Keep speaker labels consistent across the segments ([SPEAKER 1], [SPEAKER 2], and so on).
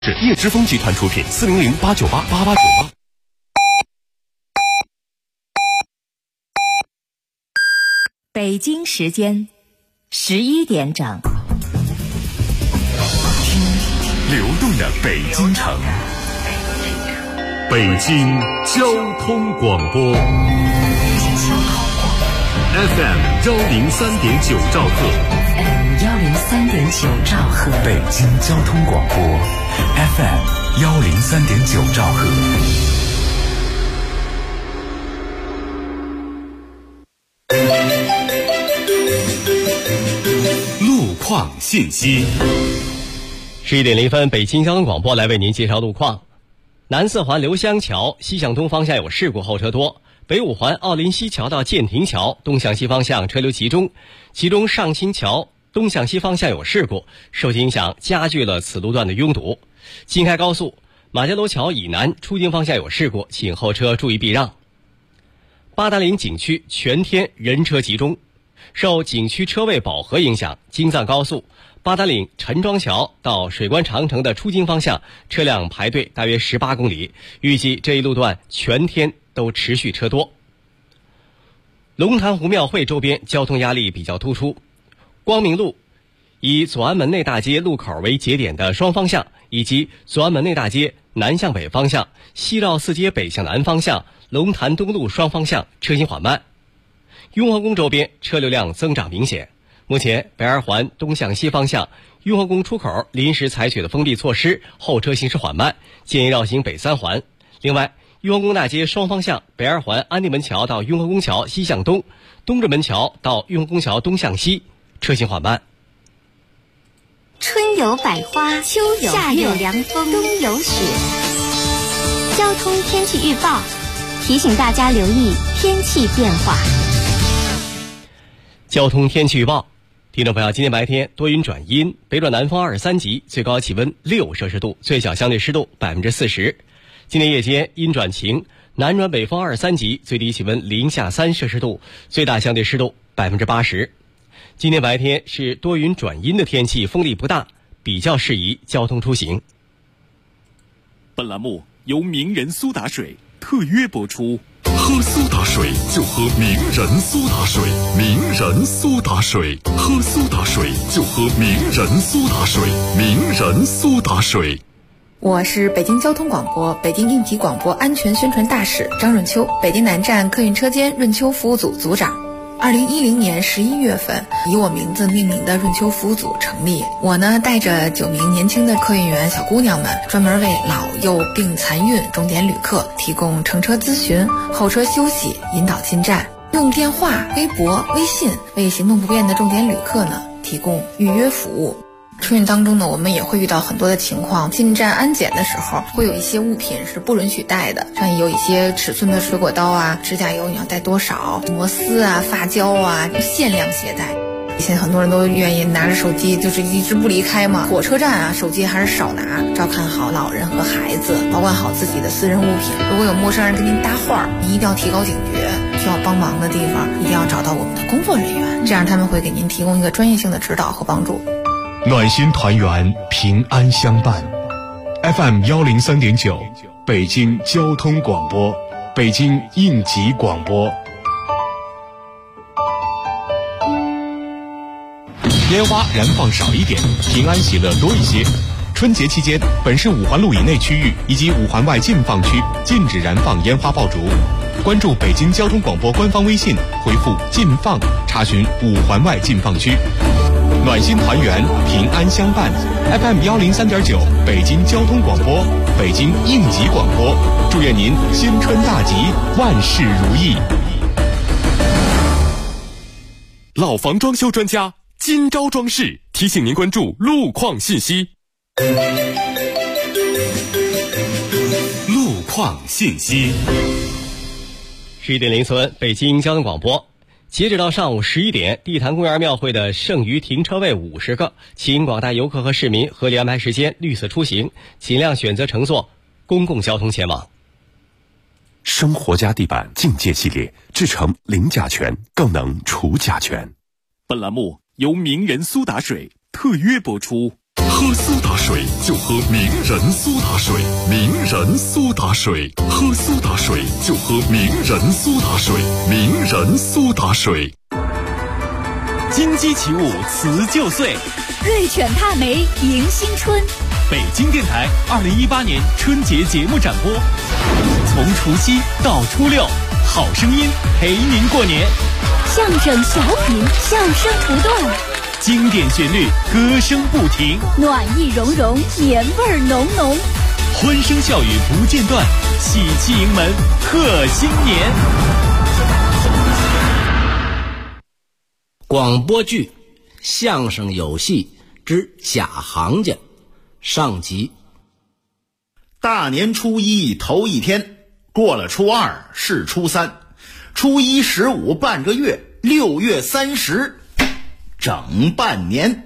[SPEAKER 1] 是叶之峰集团出品，400-898-8898。
[SPEAKER 2] 北京时间11点整，
[SPEAKER 1] 听流动的北京城，北京交通广播 FM103.9兆赫
[SPEAKER 2] 103.9兆赫，
[SPEAKER 1] 北京交通广播 FM103.9兆赫。路况信息。
[SPEAKER 3] 11点0分，北京交通广播来为您介绍路况。南四环刘湘桥西向东方向有事故，后车多。北五环奥林西桥到建亭桥东向西方向车流集中，其中上清桥东向西方向有事故，受其影响加剧了此路段的拥堵。京开高速马家楼桥以南出京方向有事故，请后车注意避让。八达岭景区全天人车集中，受景区车位饱和影响，京藏高速八达岭陈庄桥到水关长城的出京方向车辆排队大约18公里，预计这一路段全天都持续车多。龙潭湖庙会周边交通压力比较突出，光明路以左安门内大街路口为节点的双方向，以及左安门内大街南向北方向、西绕四街北向南方向、龙潭东路双方向车行缓慢。雍和宫周边车流量增长明显，目前北二环东向西方向雍和宫出口临时采取的封闭措施，后车行驶缓慢，建议绕行北三环。另外，雍和宫大街双方向北二环安定门桥到雍和宫桥西向东、东直门桥到雍和宫桥东向西车行缓慢。
[SPEAKER 4] 春有百花，秋有夏有凉风，冬有雪。交通天气预报提醒大家留意天气变化。
[SPEAKER 3] 交通天气预报，听众朋友，今天白天多云转阴，北转南风23级，最高气温6摄氏度，最小相对湿度40%。今天夜间阴转晴，南转北风23级，最低气温零下3摄氏度，最大相对湿度80%。今天白天是多云转阴的天气，风力不大，比较适宜交通出行。
[SPEAKER 1] 本栏目由名人苏打水特约播出。喝苏打水就喝名人苏打水，名人苏打水，喝苏打水就喝名人苏打水，名人苏打水。
[SPEAKER 5] 我是北京交通广播北京应急广播安全宣传大使张润秋，北京南站客运车间润秋服务组组长。2010年11月份，以我名字命名的润秋服务组成立。我呢，带着9名年轻的客运员小姑娘们，专门为老幼病残孕终点旅客提供乘车咨询、候车休息、引导进站，用电话、微博、微信为行动不便的重点旅客呢提供预约服务。春运当中呢，我们也会遇到很多的情况，进站安检的时候会有一些物品是不允许带的，像有一些尺寸的水果刀啊、指甲油你要带多少、摩丝啊、发胶啊，限量携带。现在很多人都愿意拿着手机就是一直不离开嘛，火车站啊手机还是少拿，照看好老人和孩子，保管好自己的私人物品。如果有陌生人跟您搭话，你一定要提高警觉，需要帮忙的地方一定要找到我们的工作人员，这样他们会给您提供一个专业性的指导和帮助。
[SPEAKER 6] 暖心团圆，平安相伴。FM103.9，北京交通广播，北京应急广播。烟花燃放少一点，平安喜乐多一些。春节期间，本市5环路以内区域以及5环外禁放区禁止燃放烟花爆竹。关注北京交通广播官方微信，回复“禁放”查询5环外禁放区。暖心团圆，平安相伴。FM103.9，北京交通广播，北京应急广播。祝愿您新春大吉，万事如意。
[SPEAKER 1] 老房装修专家金招装饰提醒您关注路况信息。路况信息。
[SPEAKER 3] 11点0分，北京交通广播。截止到上午11点，地坛公园庙会的剩余停车位50个，请广大游客和市民合理安排时间，绿色出行，尽量选择乘坐公共交通前往。
[SPEAKER 1] 生活家地板净界系列，制成零甲醛，更能除甲醛。本栏目由名人苏打水特约播出。 喝苏打水就喝名人苏打水，名人苏打水，喝苏打水就喝名人苏打水，名人苏打水。
[SPEAKER 7] 金鸡起舞辞旧岁，
[SPEAKER 8] 瑞犬踏梅迎新春。
[SPEAKER 7] 北京电台2018年春节节目展播，从除夕到初六，好声音陪您过年。
[SPEAKER 8] 相声小品，笑声不断，
[SPEAKER 7] 经典旋律，歌声不停，
[SPEAKER 8] 暖意融融，年味浓浓，
[SPEAKER 7] 欢声笑语不间断，喜气迎门贺新年。
[SPEAKER 9] 广播剧《相声有戏之假行家》上集。
[SPEAKER 10] 大年初一头一天，过了初二是初三，初一15半个月，6月30整半年。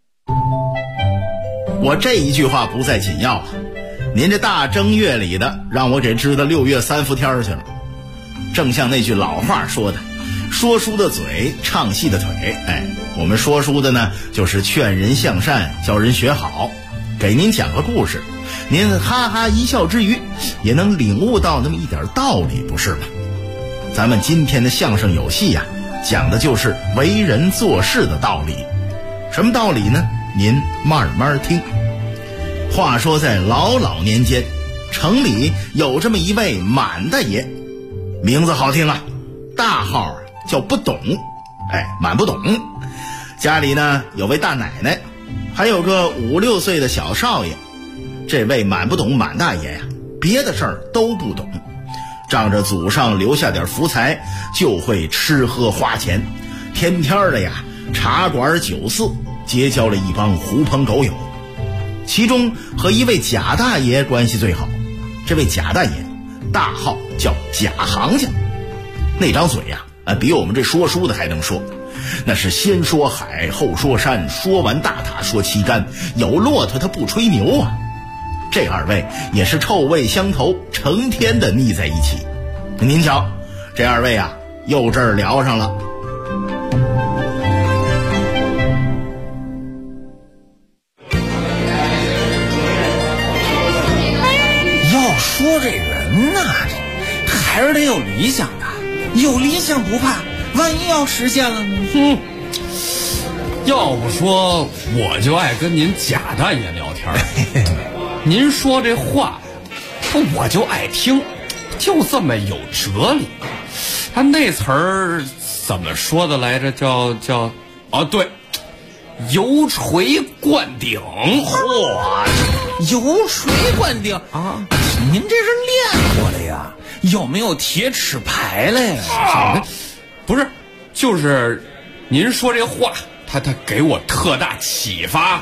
[SPEAKER 10] 我这一句话不在紧要啊，您这大正月里的让我给支到6月3伏天去了。正像那句老话说的，说书的嘴，唱戏的腿。我们说书的呢，就是劝人向善，教人学好，给您讲个故事，您哈哈一笑之余，也能领悟到那么一点道理，不是吗？咱们今天的相声有戏呀，讲的就是为人做事的道理。什么道理呢？您慢慢听。话说在老年间，城里有这么一位满大爷，名字好听啊，大号叫不懂，满不懂。家里呢有位大奶奶，还有个5、6岁的小少爷。这位满不懂满大爷呀，别的事儿都不懂，仗着祖上留下点福财，就会吃喝花钱，天天的呀茶馆酒肆，结交了一帮狐朋狗友。其中和一位贾大爷关系最好，这位贾大爷大号叫贾行家，那张嘴呀比我们这说书的还能说，那是先说海后说山，说完大塔说旗杆，有骆驼他不吹牛啊。这二位也是臭味相投，成天的腻在一起。您瞧，这二位啊又这儿聊上了。
[SPEAKER 11] 要说这人呐，还是得有理想的，有理想不怕，万一要实现了呢？
[SPEAKER 12] 要不说我就爱跟您贾大爷聊天您说这话我就爱听，就这么有哲理。他那词儿怎么说的来着？叫对，油锤灌顶。
[SPEAKER 11] 嚯，油锤灌顶啊！您这是练过的呀？有没有铁齿牌了呀？
[SPEAKER 12] 不是，就是您说这话，他给我特大启发。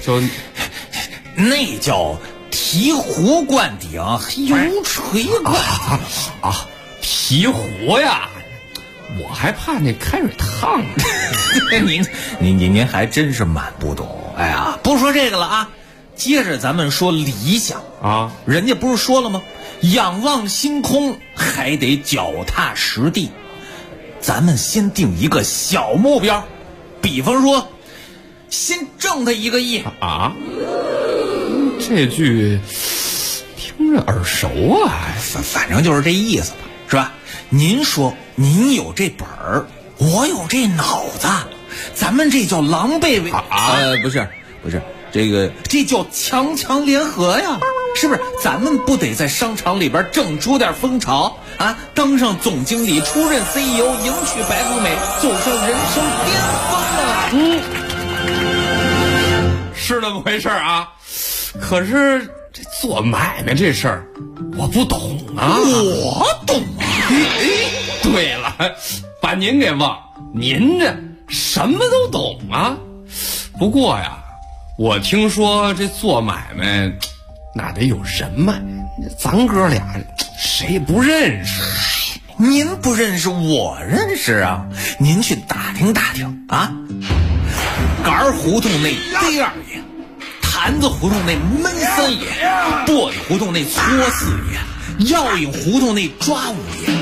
[SPEAKER 11] 那叫提壶灌顶，油锤灌顶
[SPEAKER 12] 提壶呀！我还怕那开水烫
[SPEAKER 11] 您还真是蛮不懂。哎呀，不说这个了啊，接着咱们说理想啊。人家不是说了吗？仰望星空，还得脚踏实地。咱们先定一个小目标，比方说先挣他1个亿
[SPEAKER 12] 啊。这句听着耳熟啊，
[SPEAKER 11] 反正就是这意思吧，是吧？您说您有这本儿，我有这脑子，咱们这叫狼狈为不是这叫强联合呀，是不是？咱们不得在商场里边挣出点风潮啊，当上总经理，出任 CEO， 迎娶白富美，走上人生巅峰啊！
[SPEAKER 12] 是那么回事啊。可是这做买卖这事儿我不懂啊。
[SPEAKER 11] 我懂啊。
[SPEAKER 12] 对了，把您给忘，您这什么都懂啊。不过呀，我听说这做买卖那得有人脉，咱哥俩谁不认识？
[SPEAKER 11] 您不认识我认识啊，您去打听打听啊。杆儿胡同那第2爷，坛子胡同那闷3爷，簸箕胡同那搓4爷，药引胡同那抓5爷，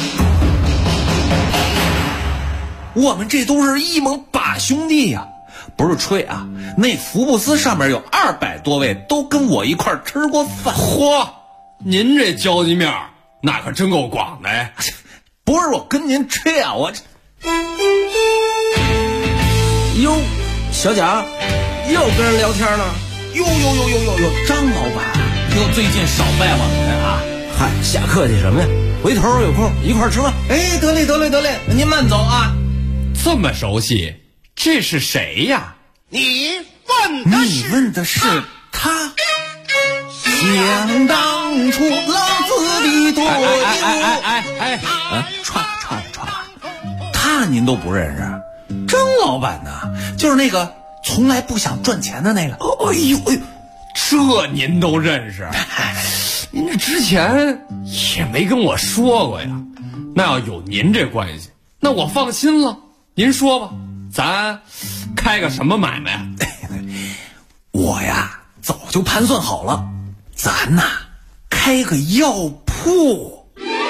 [SPEAKER 11] 我们这都是一盟8兄弟呀。 不是吹啊，那福布斯上面有200多位都跟我一块儿吃过饭。
[SPEAKER 12] 嚯，您这交际面那可真够广的呀！
[SPEAKER 11] 不是我跟您吹啊，我哟，小贾又跟人聊天了。哟，张老板
[SPEAKER 9] 哟，最近少拜访您啊。嗨，瞎客气什么呀？回头有空一块儿吃饭。
[SPEAKER 11] 哎，得嘞，您慢走啊。
[SPEAKER 12] 这么熟悉，这是谁呀？
[SPEAKER 11] 你问的是他。想当初老子的多串了，他您都不认识？张老板呢？就是那个从来不想赚钱的那个。
[SPEAKER 12] 哎呦，这您都认识？您这之前也没跟我说过呀。那要有您这关系，那我放心了。您说吧，咱开个什么买卖？
[SPEAKER 11] 我呀，早就盘算好了，咱呐开个药铺。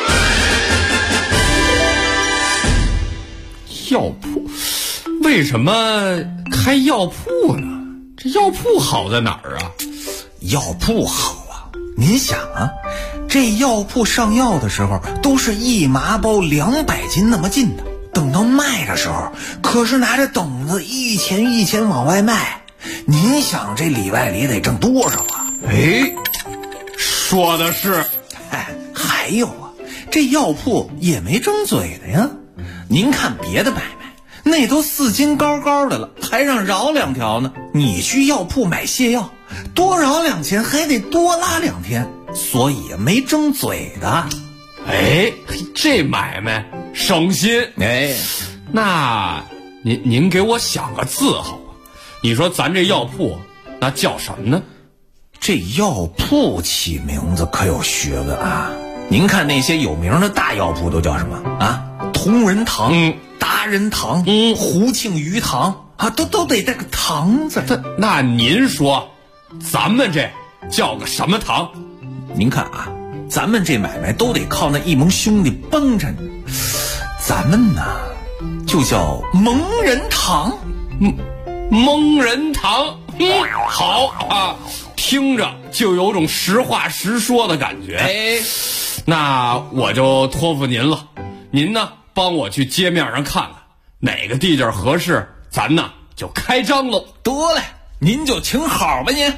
[SPEAKER 12] 药铺？为什么开药铺呢？这药铺好在哪儿啊？
[SPEAKER 11] 药铺好啊，您想啊，这药铺上药的时候都是1麻包200斤那么进的，等到卖的时候可是拿着等子一钱往外卖。您想这里外里得挣多少啊？
[SPEAKER 12] 哎，说的是。
[SPEAKER 11] 还有啊，这药铺也没争嘴的呀。您看别的买卖那都4斤高高的了，还让饶2条呢。你去药铺买泻药，多饶2钱还得多拉2天，所以没争嘴的。
[SPEAKER 12] 哎，这买卖省心。
[SPEAKER 11] 哎，
[SPEAKER 12] 那您给我想个字好吧？你说咱这药铺那叫什么呢？
[SPEAKER 11] 这药铺起名字可有学问啊。您看那些有名的大药铺都叫什么啊？同仁堂、达仁堂、胡庆余堂啊，都得带个堂字。
[SPEAKER 12] 那您说咱们这叫个什么堂？
[SPEAKER 11] 您看啊，咱们这买卖都得靠那一盟兄弟帮着呢。咱们呢就叫蒙人堂。
[SPEAKER 12] 蒙人堂，好啊，听着就有种实话实说的感觉。
[SPEAKER 11] 哎，
[SPEAKER 12] 那我就托付您了，您呢帮我去街面上看看哪个地界合适，咱呢就开张喽。
[SPEAKER 11] 得嘞，您就请好吧您。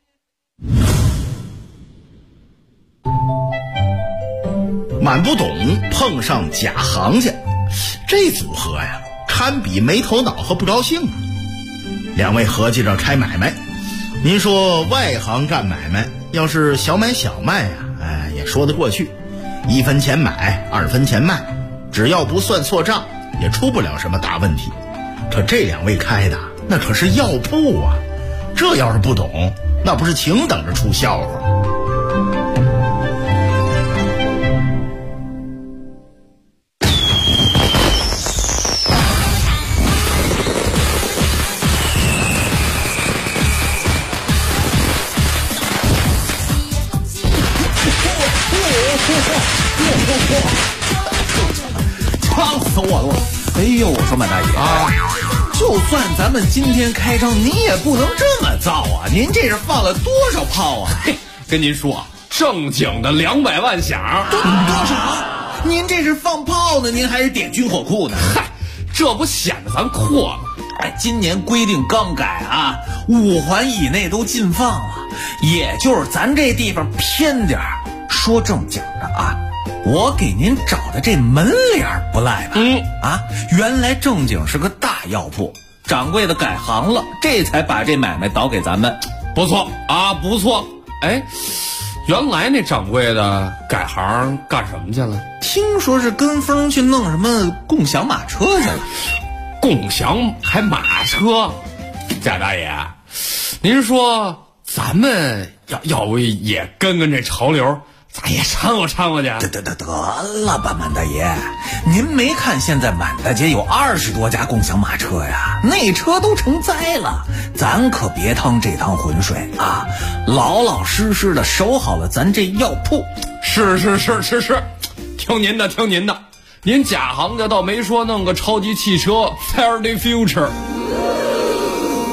[SPEAKER 10] 满不懂碰上假行家，这组合呀堪比没头脑和不高兴啊。2位合计着开买卖，您说外行干买卖，要是小买小卖呀，也说得过去，1分钱买2分钱卖，只要不算错账，也出不了什么大问题。可这2位开的那可是药铺啊，这要是不懂，那不是请等着出笑话。
[SPEAKER 11] 呛死我了！哎呦，我说满大爷啊，就算咱们今天开张，您也不能这么造啊！您这是放了多少炮啊？
[SPEAKER 12] 嘿，跟您说啊，正经的200万响。
[SPEAKER 11] 多少？您这是放炮呢，您还是点军火库呢？
[SPEAKER 12] 嗨，这不显得咱阔吗？
[SPEAKER 11] 哎，今年规定刚改啊，5环以内都禁放了，也就是咱这地方偏点儿。说正经的啊，我给您找的这门脸不赖吧？原来正经是个大药铺，掌柜的改行了，这才把这买卖倒给咱们。
[SPEAKER 12] 不错啊，不错。哎，原来那掌柜的改行干什么去了？
[SPEAKER 11] 听说是跟风去弄什么共享马车去了。
[SPEAKER 12] 共享还马车？贾大爷，您说咱们要不也跟这潮流，咱也掺和掺和去？
[SPEAKER 11] 得了吧，满大爷，您没看现在满大街有20多家共享马车呀？那车都成灾了，咱可别趟这趟浑水啊！老老实实的守好了咱这药铺。
[SPEAKER 12] 是，听您的。您假行家倒没说弄个超级汽车 Fair the Future。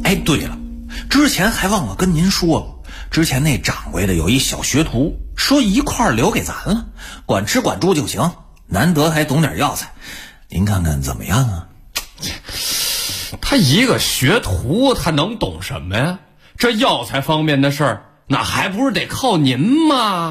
[SPEAKER 11] 哎，对了，之前还忘了跟您说了，之前那掌柜的有一小学徒，说一块儿留给咱了，管吃管住就行，难得还懂点药材，您看看怎么样啊？
[SPEAKER 12] 他一个学徒，他能懂什么呀？这药材方面的事儿，那还不是得靠您吗？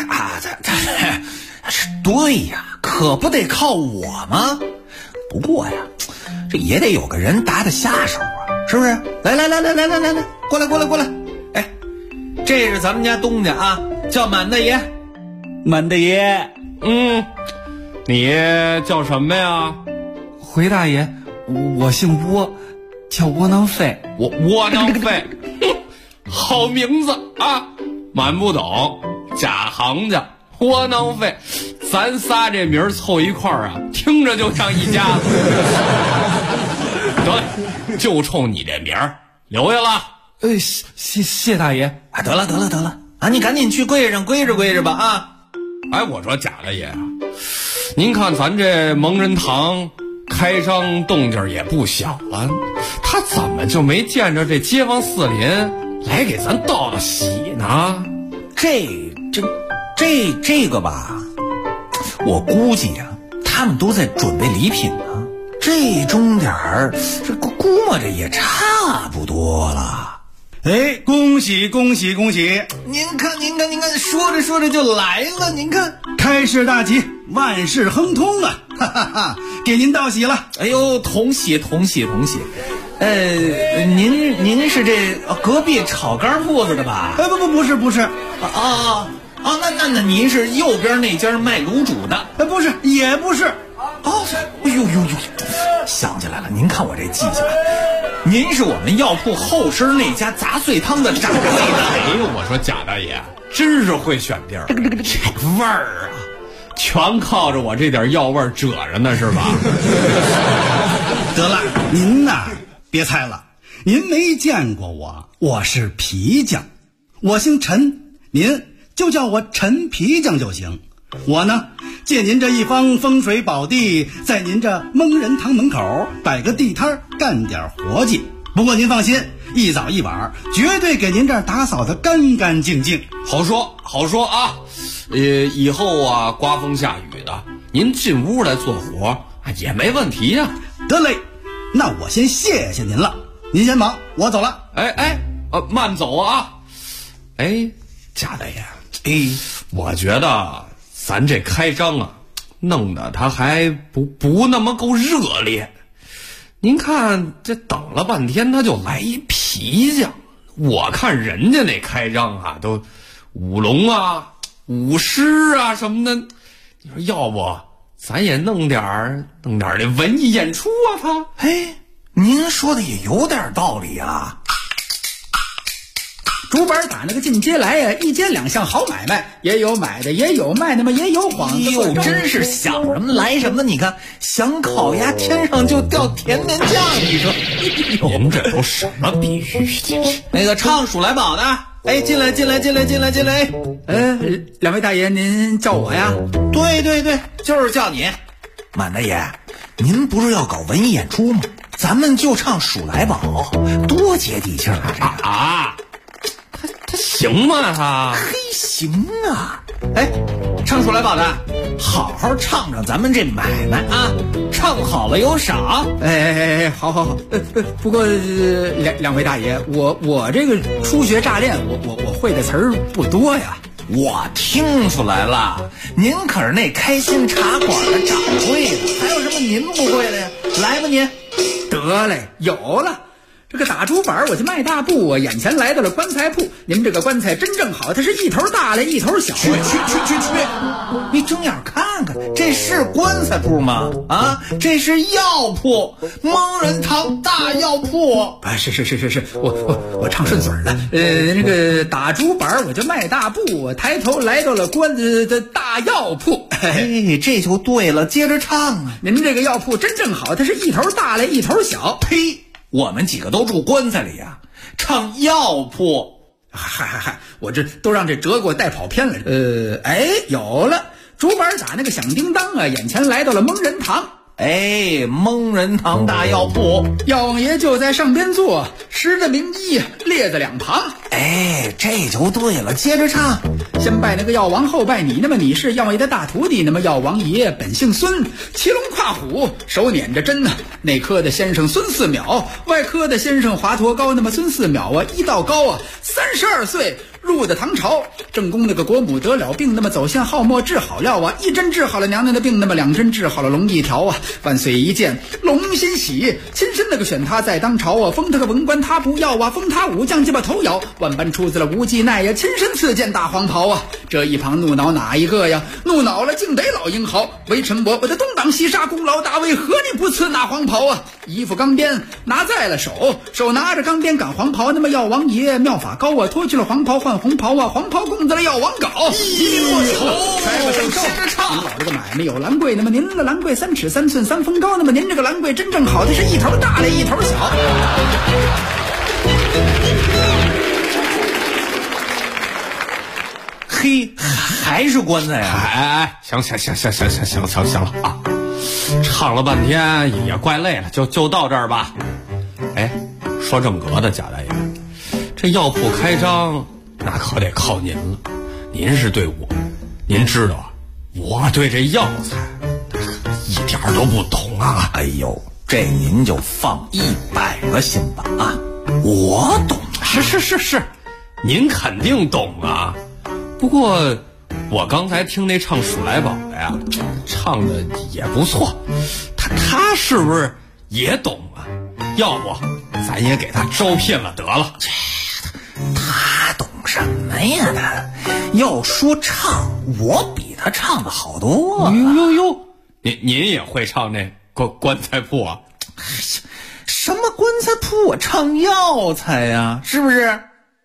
[SPEAKER 11] 对呀，可不得靠我吗？不过呀，这也得有个人搭的下手啊，是不是？来，过来！哎，这是咱们家东家啊，叫满大爷。
[SPEAKER 13] 满大爷，
[SPEAKER 12] 你叫什么呀？
[SPEAKER 13] 回大爷，我姓窝，叫窝囊废。
[SPEAKER 12] 窝囊废，好名字啊！满不懂，假行家，窝囊废，咱仨这名儿凑一块儿啊，听着就像一家子。得了，就冲你这名儿留下了。
[SPEAKER 13] 谢大爷。
[SPEAKER 11] 啊，得了啊，你赶紧去柜上归着吧啊！
[SPEAKER 12] 哎，我说贾大爷啊，您看咱这蒙人堂开张动静也不小了，他怎么就没见着这街坊四邻来给咱道道喜呢？
[SPEAKER 11] 这个吧，我估计呀，他们都在准备礼品呢。这钟点儿，这估摸着也差不多了。
[SPEAKER 13] 哎，恭喜！
[SPEAKER 11] 您看，说着就来了。您看，
[SPEAKER 13] 开市大吉，万事亨通啊！哈哈哈，给您道喜了。
[SPEAKER 11] 哎呦，同喜！您是这隔壁炒肝铺子的吧？
[SPEAKER 13] 不是。
[SPEAKER 11] 那您是右边那家卖卤煮的？
[SPEAKER 13] 也不是。
[SPEAKER 11] 哎呦，想起来了，您看我这记性，您是我们药铺后身那家杂碎汤的掌柜的。
[SPEAKER 12] 哎呦，我说贾大爷真是会选地儿，这味儿啊，全靠着我这点药味遮着呢，是吧？
[SPEAKER 13] 得了，您呐，别猜了，您没见过我是皮匠，我姓陈，您就叫我陈皮匠就行。我呢，借您这一方风水宝地，在您这蒙人堂门口摆个地摊，干点活计。不过您放心，一早一晚绝对给您这儿打扫得干干净净。
[SPEAKER 12] 好说啊，以后啊刮风下雨的，您进屋来做活也没问题呀。
[SPEAKER 13] 得嘞，那我先谢谢您了，您先忙，我走了。
[SPEAKER 12] 慢走啊。哎，贾大爷，我觉得咱这开张啊，弄得他还不那么够热烈。您看这等了半天，他就来一皮匠。我看人家那开张啊，都舞龙啊、舞狮啊什么的。你说要不咱也弄点这文艺演出啊？他，
[SPEAKER 11] 您说的也有点道理啊。
[SPEAKER 14] 竹板打那个进街来呀，一街两巷好买卖，也有买的，也有卖的嘛，也有幌子。
[SPEAKER 11] 哟，真是想什么来什么！你看，想烤鸭天上就掉甜面酱，你说？
[SPEAKER 12] 您这都什么比喻？
[SPEAKER 11] 那个唱数来宝的，进来！
[SPEAKER 14] 两位大爷，您叫我呀？
[SPEAKER 11] 对，就是叫你。满大爷，您不是要搞文艺演出吗？咱们就唱数来宝，多接地气儿啊！
[SPEAKER 12] 他行吗？他
[SPEAKER 11] 行啊！唱数来宝的，好好唱唱咱们这买卖啊！唱好了有赏。
[SPEAKER 14] 好。不过两位大爷，我这个初学乍练，我会的词儿不多呀。
[SPEAKER 11] 我听出来了，您可是那开心茶馆的掌柜的，还有什么您不会的呀？来吧您。
[SPEAKER 14] 得嘞，有了。这个打竹板我就卖大布，我眼前来到了棺材铺。您这个棺材真正好，它是一头大来一头小。
[SPEAKER 11] 去！你睁眼看看，这是棺材铺吗？啊，这是药铺，蒙人堂大药铺。
[SPEAKER 14] 是，我唱顺嘴了。那个打竹板我就卖大布，我抬头来到了棺材的大药铺。
[SPEAKER 11] 这就对了，接着唱啊！
[SPEAKER 14] 您这个药铺真正好，它是一头大来一头小。
[SPEAKER 11] 呸！我们几个都住棺材里呀，唱药铺。
[SPEAKER 14] 嗨，我这都让这哲给我带跑偏了。有了，竹板打那个响叮当啊，眼前来到了蒙人堂。
[SPEAKER 11] 哎，蒙人堂大药铺，
[SPEAKER 14] 药王爷就在上边坐，十的名医列在两旁。
[SPEAKER 11] 哎，这就对了，接着唱。
[SPEAKER 14] 先拜那个药王，后拜你。那么你是药王爷的大徒弟，那么药王爷本姓孙，骑龙跨虎，手捻着针呢。内科的先生孙四淼，外科的先生华佗高。那么孙四淼啊，医道高啊，32岁。入的唐朝，正宫那个国母得了病，那么走向号末治好药啊，一针治好了娘娘的病，那么2针治好了龙一条啊。万岁一见龙欣喜，亲身那个选他在当朝啊，封他个文官他不要啊，封他武将鸡巴头摇，万般出自了无忌奈呀，亲身赐件大黄袍啊。这一旁怒恼哪一个呀？怒恼了竟得老英豪，微臣我的东挡西杀，功劳大魏，何你不赐那黄袍啊？衣服钢鞭拿在了手，手拿着钢鞭赶黄袍，那么药王爷妙法高啊，脱去了黄袍换红袍啊，黄袍供在了药王镐，一过手揣不上手。您老这个买卖有兰桂，那么您的兰桂3尺3寸3分高，那么您这个兰桂真正好的是一头大了一头小。
[SPEAKER 11] 嘿，还是棺材呀！
[SPEAKER 12] 哎，行了啊！唱了半天也怪累了，就到这儿吧。哎，说正格的，贾大爷，这药铺开张那可得靠您了。您是对我，您知道啊，我对这药材一点都不懂啊。
[SPEAKER 11] 哎呦，这您就放100个心吧啊！我懂，
[SPEAKER 12] 是，您肯定懂啊。不过我刚才听那唱数来宝的呀，唱的也不错，他是不是也懂啊？要不咱也给他招聘了得了。
[SPEAKER 11] 他懂什么呀？他要说唱，我比他唱的好多。
[SPEAKER 12] 哟，您也会唱那棺材铺啊？
[SPEAKER 11] 什么棺材铺？我唱药材呀，是不是？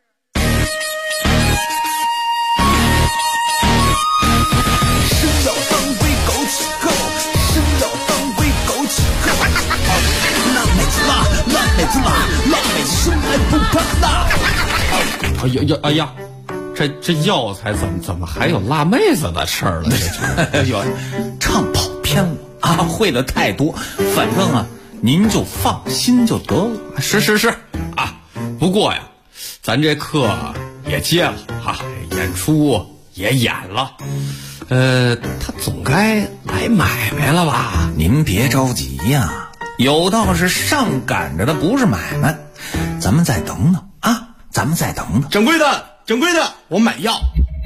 [SPEAKER 12] 哎呀，这药材怎么还有辣妹子的事儿了？
[SPEAKER 11] 哎呦，唱跑偏了啊，会的太多。反正啊，您就放心就得了。
[SPEAKER 12] 是啊，不过呀，咱这课也接了哈，演出也演了，他总该来买卖了吧？
[SPEAKER 11] 您别着急呀，有道是上赶着的不是买卖，咱们再等等啊，咱们再等等。
[SPEAKER 10] 掌柜的，我买药。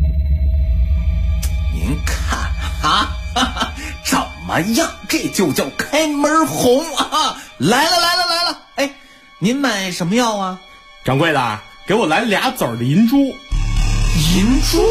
[SPEAKER 11] 您看啊，怎么样？这就叫开门红啊！来了！哎，您买什么药啊？
[SPEAKER 10] 掌柜的，给我来2子的银珠。
[SPEAKER 11] 银珠？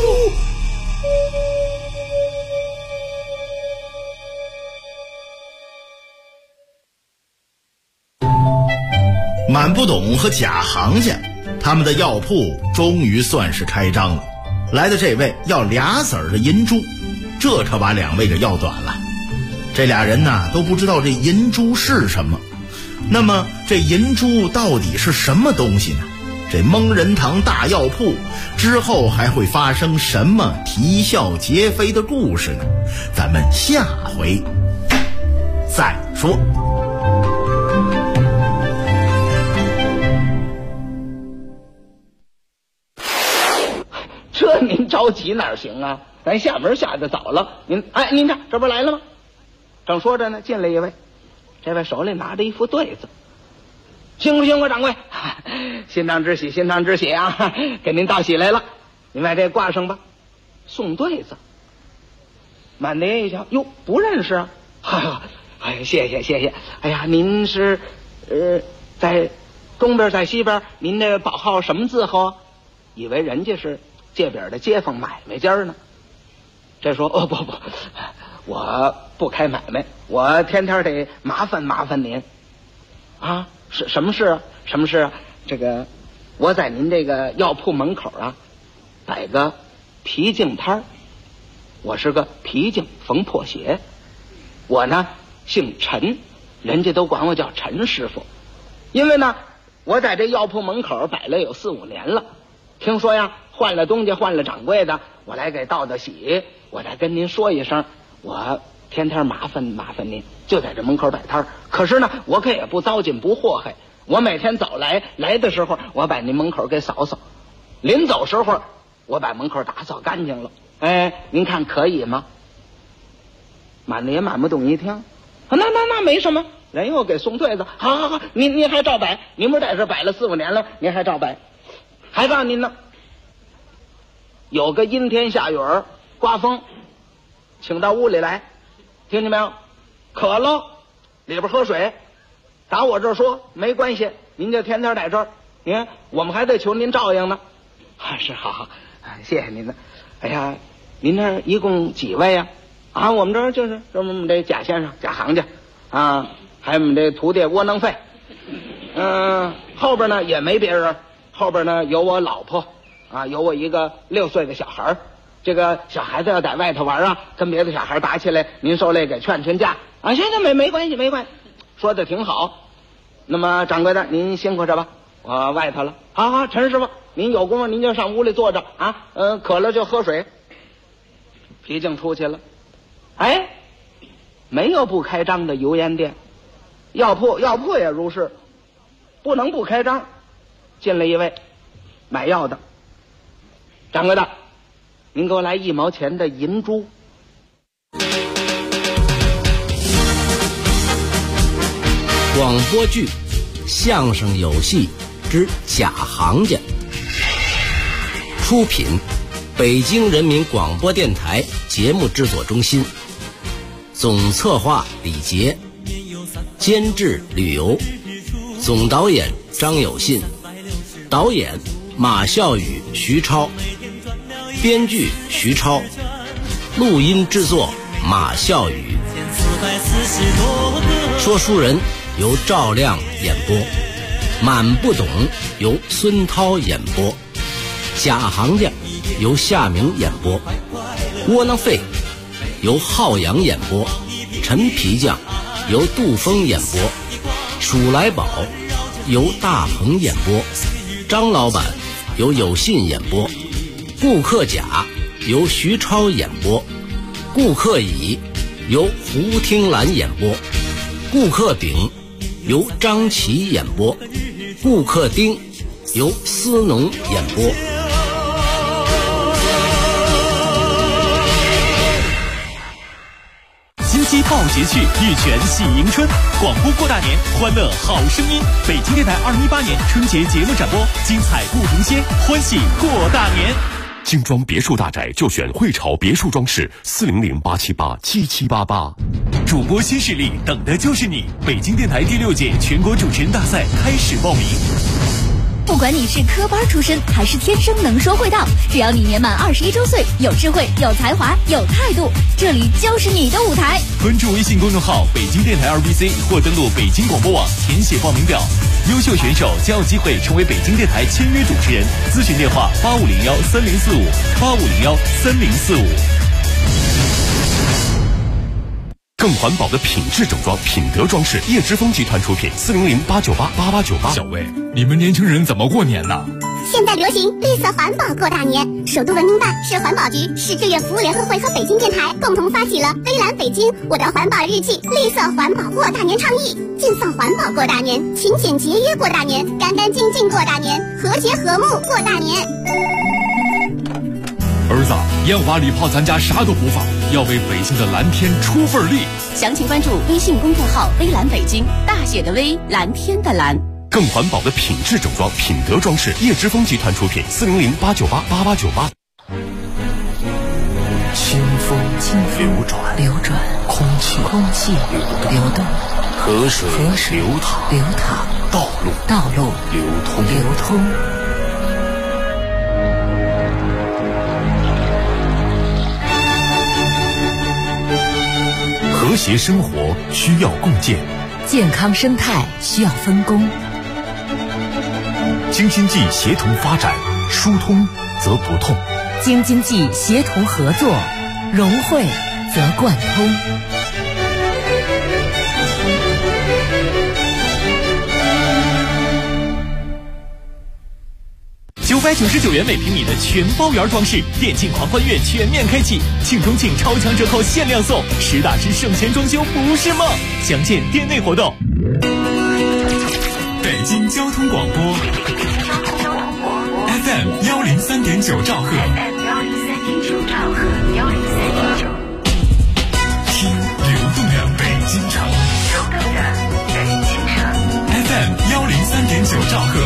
[SPEAKER 10] 满不懂和假行家，他们的药铺终于算是开张了。来的这位要2子的银珠，这可把2位给要短了。这俩人呢都不知道这银珠是什么。那么这银珠到底是什么东西呢？这蒙人堂大药铺之后还会发生什么啼笑皆非的故事呢？咱们下回再说。
[SPEAKER 15] 这您着急哪行啊？咱下门下的早了，您看这不来了吗？正说着呢，进来一位，这位手里拿着一副对子，辛苦掌柜，心当之喜啊，给您道喜来了，您把这挂上吧。送对子，满大爷一瞧，哟，不认识啊，谢谢，哎呀，您是在东边在西边，您的宝号什么字号？以为人家是界边的街坊买卖家呢。这说不，我不开买卖，我天天得麻烦您啊。是什么事啊？这个我在您这个药铺门口啊摆个皮镜摊，我是个皮镜缝破鞋，我呢姓陈，人家都管我叫陈师傅。因为呢我在这药铺门口摆了有4、5年了，听说呀换了东家换了掌柜的，我来给道喜，我再跟您说一声，我天天麻烦您，就在这门口摆摊。可是呢，我可也不糟践不祸害，我每天早来的时候，我把您门口给扫扫，临走时候我把门口打扫干净了。哎，您看可以吗？满的也满不动一听，那没什么，人又给送对子。好，您还照摆，您不是在这摆了4、5年了，您还照摆。还告诉您呢，有个阴天下雨刮风，请到屋里来，听见没有？渴了，里边喝水，打我这儿说没关系，您就天天在这儿，你看我们还得求您照应呢。是好，谢谢您的。哎呀，您这儿一共几位呀？我们这儿就是我们这贾先生、贾行家啊，还有我们这徒弟窝囊废。后边呢也没别人，后边呢有我老婆啊，有我一个6岁的小孩。这个小孩子要在外头玩啊，跟别的小孩打起来，您受累给劝架啊。行，没关系，说的挺好。那么掌柜的，您辛苦着吧，我外头了。好，陈师傅，您有功夫您就上屋里坐着啊。渴了就喝水。皮匠出去了。哎，没有不开张的油盐店，药铺也如是，不能不开张。进来一位买药的，掌柜的，您给我来1毛钱的银珠。
[SPEAKER 9] 广播剧《相声有戏之假行家》，出品北京人民广播电台节目制作中心，总策划李杰，监制吕游，总导演张有信，导演马孝宇、徐超，编剧徐超，录音制作马孝宇，说书人由赵亮演播，满不懂由孙涛演播，假行家由夏明演播，窝囊废由浩洋演播，陈皮匠由杜峰演播，鼠来宝由大鹏演播，张老板由有信演播，顾客甲由徐超演播，顾客乙由胡听兰演播，顾客丙由张琪演播，顾客丁由思农演播。
[SPEAKER 7] 金鸡报捷趣，玉泉喜迎春，广播过大年，欢乐好声音。北京电台2018年春节节目展播，精彩不同些，欢喜过大年。
[SPEAKER 1] 精装别墅大宅就选汇潮别墅装饰，400-878-7788。
[SPEAKER 7] 主播新势力，等的就是你！北京电台第6届全国主持人大赛开始报名。
[SPEAKER 8] 不管你是科班出身还是天生能说会道，只要你年满21周岁，有智慧、有才华、有态度，这里就是你的舞台。
[SPEAKER 7] 关注微信公众号北京电台2BC 或登录北京广播网填写报名表，优秀选手将有机会成为北京电台签约主持人。咨询电话8501-3045，8501-3045。
[SPEAKER 1] 更环保的品质整装，品德装饰，叶之峰集团出品，400-898-8898。
[SPEAKER 16] 小魏，你们年轻人怎么过年呢？
[SPEAKER 17] 现在流行绿色环保过大年，首都文明办、市环保局、市志愿服务联合会和北京电台共同发起了微蓝北京我的环保日记绿色环保过大年倡议，尽放环保过大年，勤俭节约过大年，干干净净过大年，和谐和睦过大年。
[SPEAKER 16] 儿子，烟花礼炮咱家啥都不放，要为北京的蓝天出份力。
[SPEAKER 8] 详情关注微信公众号微蓝北京，大写的微，蓝天的蓝。
[SPEAKER 1] 更环保的品质整装，品德装饰，叶之峰集团出品，400-898-8898。
[SPEAKER 18] 清风流转，空气流动，
[SPEAKER 1] 河水流淌，道路流通。和谐生活需要共建，
[SPEAKER 18] 健康生态需要分工。
[SPEAKER 1] 京津冀协同发展，疏通则不痛；
[SPEAKER 18] 京津冀协同合作，融汇则贯通。
[SPEAKER 7] 纠 999元每平米的全包圆装饰，电竞狂欢月全面开启，庆中庆超强折扣限量送，实打实省钱装修不是梦。详见店内活动。
[SPEAKER 1] 北京交通广播 FM 103.9兆赫，听流动的北京城，FM 103.9兆赫，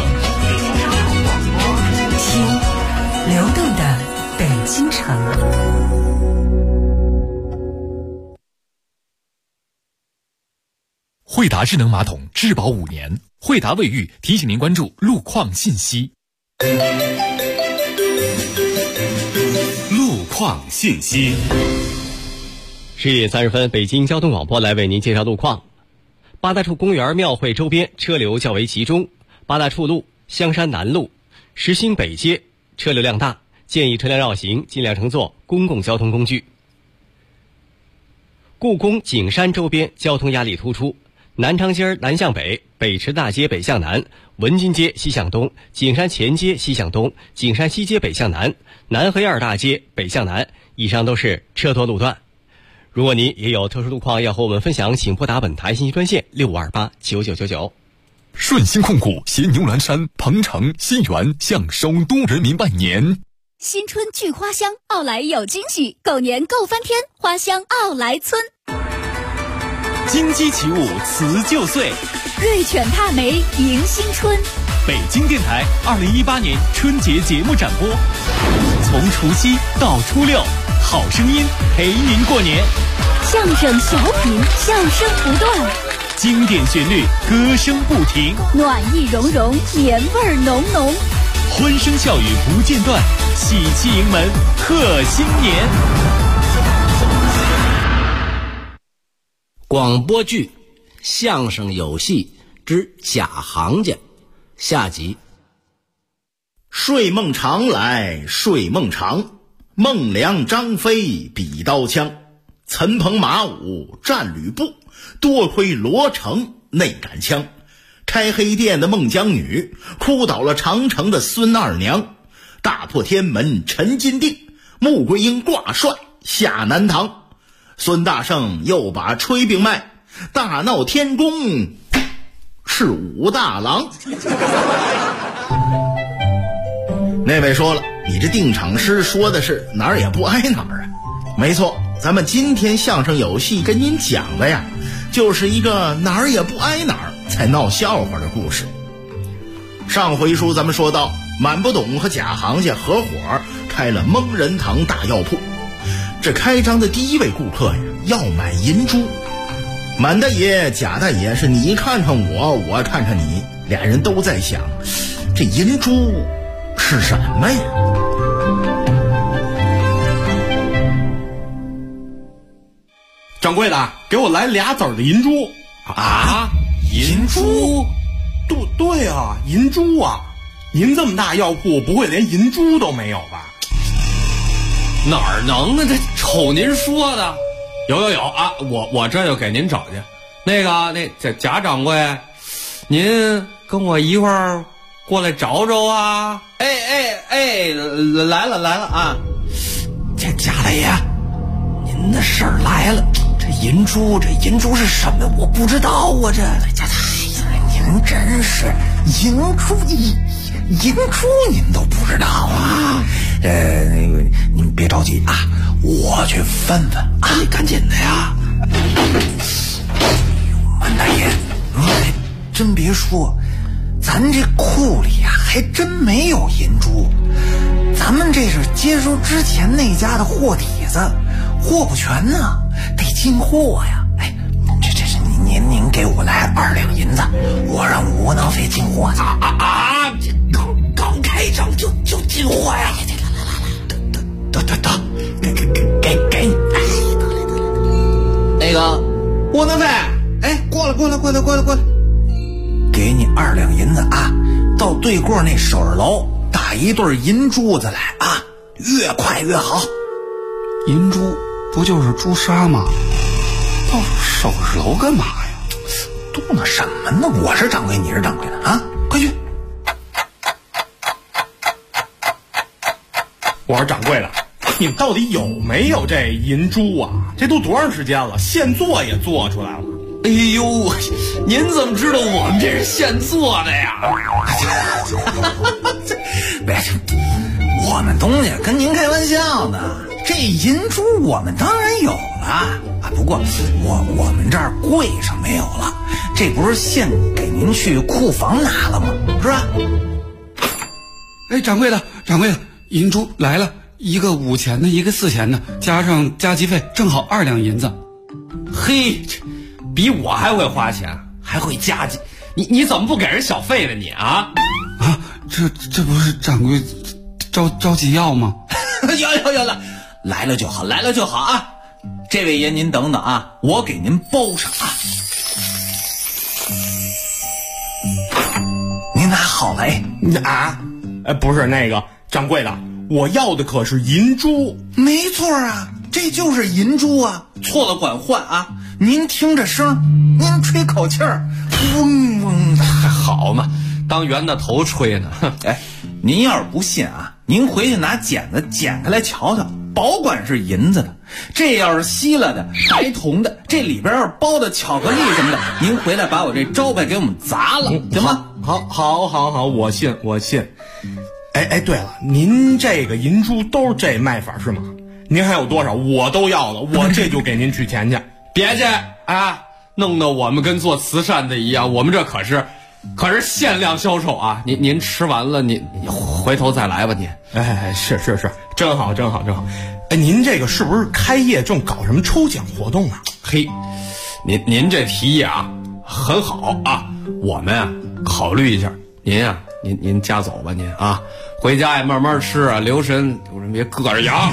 [SPEAKER 18] 听流动的北京城。
[SPEAKER 16] 惠达智能马桶质保5年，惠达卫浴提醒您关注路况信息。
[SPEAKER 1] 路况信息。
[SPEAKER 3] 10点30分，北京交通广播来为您介绍路况。八大处公园庙会周边车流较为集中，八大处路、香山南路、实心北街车流量大，建议车辆绕行尽量乘坐公共交通工具。故宫景山周边交通压力突出，南长街南向北、北池大街北向南、文津街西向东、景山前街西向东、景山西街北向南、南黑二大街北向南，以上都是车多路段。如果您也有特殊路况要和我们分享，请拨打本台信息专线65289999。
[SPEAKER 1] 顺兴控股携牛栏山、鹏城、新源向首都人民拜年。
[SPEAKER 8] 新春聚花香，奥莱有惊喜，狗年够翻天，花香奥莱村。
[SPEAKER 7] 金鸡起舞辞旧岁，
[SPEAKER 8] 瑞犬踏梅迎新春。
[SPEAKER 7] 北京电台2018年春节节目展播，从除夕到初六，好声音陪您过年。
[SPEAKER 8] 相声小品，笑声不断，
[SPEAKER 7] 经典旋律，歌声不停，
[SPEAKER 8] 暖意融融，年味浓浓，
[SPEAKER 7] 欢声笑语不间断，喜气迎门贺新年。
[SPEAKER 9] 广播剧《相声有戏之假行家》下集。
[SPEAKER 10] 睡梦长来睡梦长，孟良张飞比刀枪，岑彭马武战吕布，多亏罗成内赶枪。开黑店的孟姜女哭倒了长城的孙二娘，大破天门陈金定，穆桂英挂帅下南唐。孙大圣又把炊饼卖，大闹天宫是武大郎。那位说了，你这定场诗说的是哪儿也不挨哪儿啊？没错，咱们今天相声有戏跟您讲的呀，就是一个哪儿也不挨哪儿才闹笑话的故事。上回书咱们说到，满不懂和贾行家合伙开了蒙人堂大药铺。这开张的第一位顾客呀，要买银珠。满大爷、贾大爷是你看看我，我看看你，俩人都在想，这银珠是什么呀？
[SPEAKER 11] 掌柜的，给我来俩子儿的银珠。
[SPEAKER 12] 啊？银珠？
[SPEAKER 11] 对啊，银珠啊！您这么大药铺，不会连银珠都没有吧？
[SPEAKER 12] 哪儿能啊？这瞅您说的，有啊！我这就给您找去。这贾掌柜，您跟我一块儿过来找找啊！
[SPEAKER 11] 哎，来了啊！这贾大爷，您的事儿来了。这银珠是什么？我不知道啊！这您真是银珠，您都不知道啊！您别着急啊，我去问问啊！你赶紧的呀！满大爷，你还真别说，咱这库里啊还真没有银珠，咱们这是接收之前那家的货底子，货不全呢，得进货呀！哎，这是您给我来2两银子，我让窝囊废进货去这刚开张就进货呀！得，给你！哎，得了，那个窝囊废，哎，过来！给你2两银子啊，到对过那首饰楼打一对银珠子来啊，越快越好。
[SPEAKER 13] 银珠不就是朱砂吗？到首饰楼干嘛呀？
[SPEAKER 11] 嘟囔什么呢？我是掌柜，你是掌柜的啊！快去！
[SPEAKER 19] 我说掌柜的，你们到底有没有这银珠啊？这都多长时间了，现做也做出来了。
[SPEAKER 11] 哎呦，您怎么知道我们这是现做的呀？别，我们东家跟您开玩笑呢。这银珠我们当然有了啊，不过我们这儿柜上没有了，这不是现给您去库房拿了吗？是吧？
[SPEAKER 12] 哎，掌柜的，银珠来了，一个5钱的，一个4钱的，加上加急费，正好2两银子。
[SPEAKER 11] 嘿，比我还会花钱，还会加急，你怎么不给人小费呢你啊？
[SPEAKER 12] 啊，这不是掌柜着急要吗？
[SPEAKER 11] 有了，来了就好啊！这位爷您等等啊，我给您包上啊。您拿好了
[SPEAKER 19] 啊？不是那个掌柜的，我要的可是银珠。
[SPEAKER 11] 没错啊，这就是银珠啊，错了管换啊！您听着声，您吹口气儿，嗡嗡的，还好嘛，当圆的头吹呢。哎，您要是不信啊，您回去拿剪子剪开来瞧瞧，保管是银子的。这要是锡了的、白铜的，这里边要是包的巧克力什么的，您回来把我这招牌给我们砸了，行吗？
[SPEAKER 19] 好，我信。哎，对了，您这个银珠都是这卖法是吗？您还有多少我都要了，我这就给您取钱去。
[SPEAKER 12] 别去啊，弄得我们跟做慈善的一样，我们这可是限量销售啊！您吃完了，你回头再来吧您。
[SPEAKER 19] 哎，是，真好。哎，您这个是不是开业正搞什么抽奖活动啊？
[SPEAKER 12] 嘿，您这提议啊很好啊，我们啊考虑一下。您家走吧您啊，回家也慢慢吃啊，留神别硌着牙。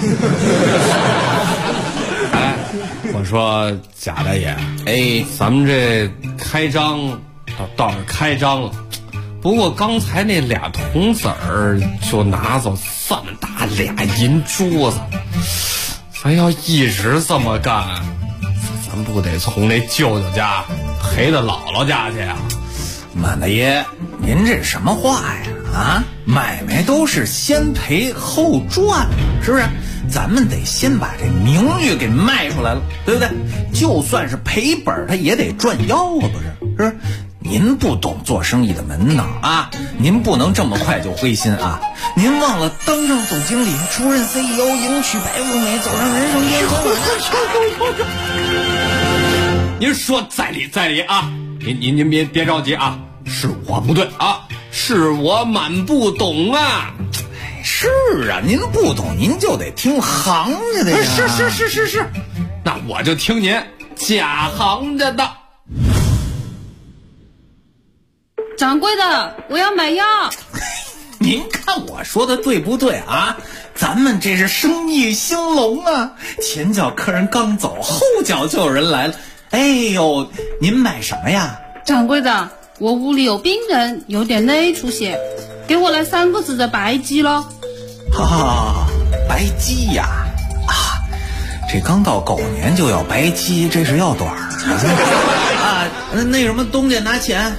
[SPEAKER 12] 哎，我说贾大爷，咱们这开张倒是开张了，不过刚才那俩铜子儿就拿走这么大俩银珠子，咱要一直这么干，咱不得从那舅舅家赔到姥姥家去呀？
[SPEAKER 11] 满大爷，您这什么话呀？啊，买卖都是先赔后赚，是不是？咱们得先把这名誉给卖出来了，对不对？就算是赔本，他也得赚腰啊，不是？是不是？您不懂做生意的门道啊！您不能这么快就灰心啊！您忘了当上总经理、出任 CEO、迎娶白富美，走上人生巅峰。
[SPEAKER 12] 您说在理啊！您别着急啊！是我不对啊，是我满不懂啊！
[SPEAKER 11] 是啊，您不懂，您就得听行家的呀。
[SPEAKER 12] 是，那我就听您假行家的。
[SPEAKER 20] 掌柜的，我要买药。
[SPEAKER 11] 您看我说的对不对啊？咱们这是生意兴隆啊，前脚客人刚走，后脚就有人来了。哎呦，您买什么呀？
[SPEAKER 20] 掌柜的，我屋里有病人，有点内出血，给我来3个字的白鸡咯。
[SPEAKER 11] 白鸡呀！啊，这刚到狗年就要白鸡，这是要短啊！那什么，东家拿钱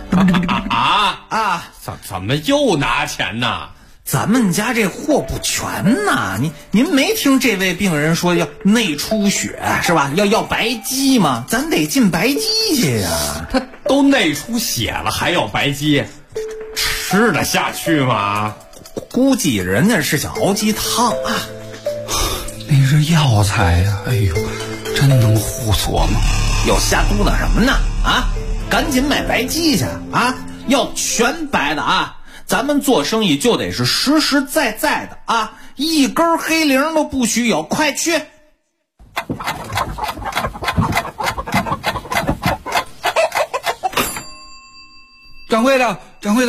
[SPEAKER 12] 怎么又拿钱呢？
[SPEAKER 11] 咱们家这货不全呐！您没听这位病人说要内出血是吧？要白鸡吗？咱得进白鸡去呀！
[SPEAKER 12] 他都内出血了，还要白鸡，吃得下去吗？
[SPEAKER 11] 估计人家是想熬鸡汤啊。
[SPEAKER 12] 那是药材呀！哎呦，真能胡琢磨！
[SPEAKER 11] 又瞎嘟囔什么呢？啊，赶紧买白鸡去啊！要全白的啊！咱们做生意就得是实实在在的啊，一根黑铃都不许有，快去！
[SPEAKER 12] 掌柜的，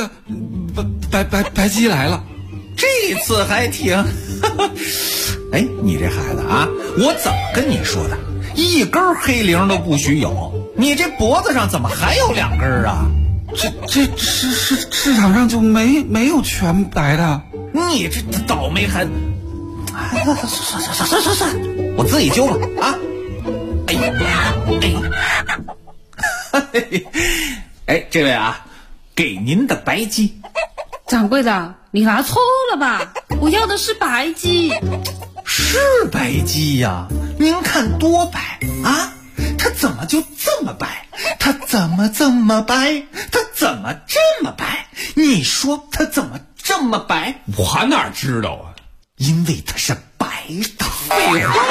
[SPEAKER 12] 白鸡来了，
[SPEAKER 11] 这次还挺。哎，你这孩子啊，我怎么跟你说的？一根黑铃都不许有，你这脖子上怎么还有2根啊？
[SPEAKER 12] 这市场上就没有全白的。
[SPEAKER 11] 你这倒霉孩子！算，我自己揪吧啊！哎，这位啊，给您的白鸡。
[SPEAKER 20] 掌柜的，你拿错了吧？ 我要的是白鸡。
[SPEAKER 11] 是白鸡呀，您看多白啊！它怎么就这么白？它怎么这么白？它怎么这么白？你说它怎么这么白？
[SPEAKER 12] 我哪知道啊？
[SPEAKER 11] 因为它是白的。废话。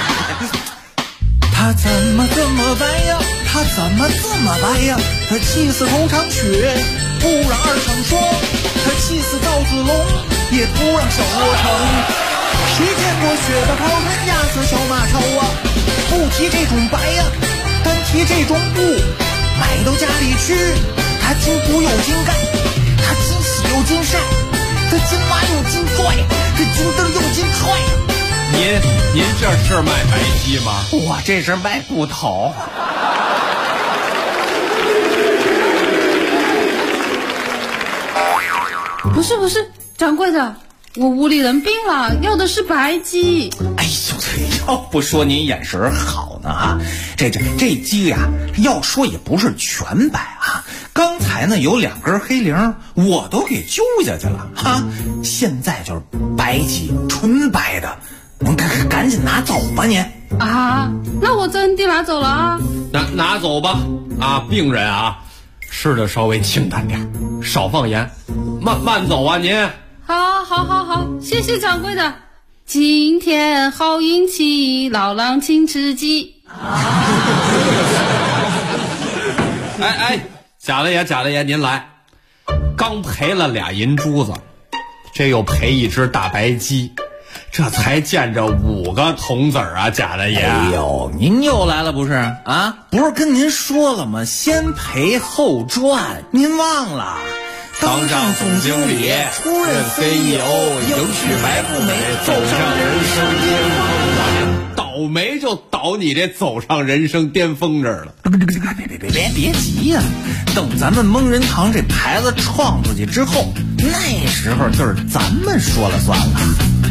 [SPEAKER 11] 它怎么这么白呀？它怎么这么白呀？它气死头长雪，不让二圣霜；它气死赵子龙，也不让小罗成。谁见过雪白袍穿压死小马超啊？不提这种白呀，单提这种布，买到家里去。它金补有金盖，它金洗又金晒，它金挖又金拽，这金灯又金踹。
[SPEAKER 12] 您这是卖白鸡吗？
[SPEAKER 11] 我这是卖布头。
[SPEAKER 20] 不是，掌柜的，我屋里人病了，要的是白鸡。
[SPEAKER 11] 哎呦，要不说您眼神好呢啊！这鸡呀，要说也不是全白啊。刚才呢有2根黑铃，我都给揪下去了哈。现在就是白鸡，纯白的。您赶紧拿走吧您。
[SPEAKER 20] 啊，那我真的拿走了啊。
[SPEAKER 12] 拿走吧啊，病人啊，吃的稍微清淡点，少放盐，慢走啊您。
[SPEAKER 20] 好，谢谢掌柜的。今天好运气，老狼请吃鸡。
[SPEAKER 12] 哎，贾大爷您来，刚赔了2银珠子，这又赔1只大白鸡，这才见着5个铜子啊，贾大爷。
[SPEAKER 11] 哎呦，您又来了不是啊？不是跟您说了吗？先赔后赚，您忘了？
[SPEAKER 12] 当上总经理，
[SPEAKER 11] 出任 CEO， 迎娶白富美，走上人生巅峰。
[SPEAKER 12] 倒霉就倒你这走上人生巅峰这儿了。
[SPEAKER 11] 别急呀，等咱们蒙人堂这牌子创出去之后，那时候就是咱们说了算了。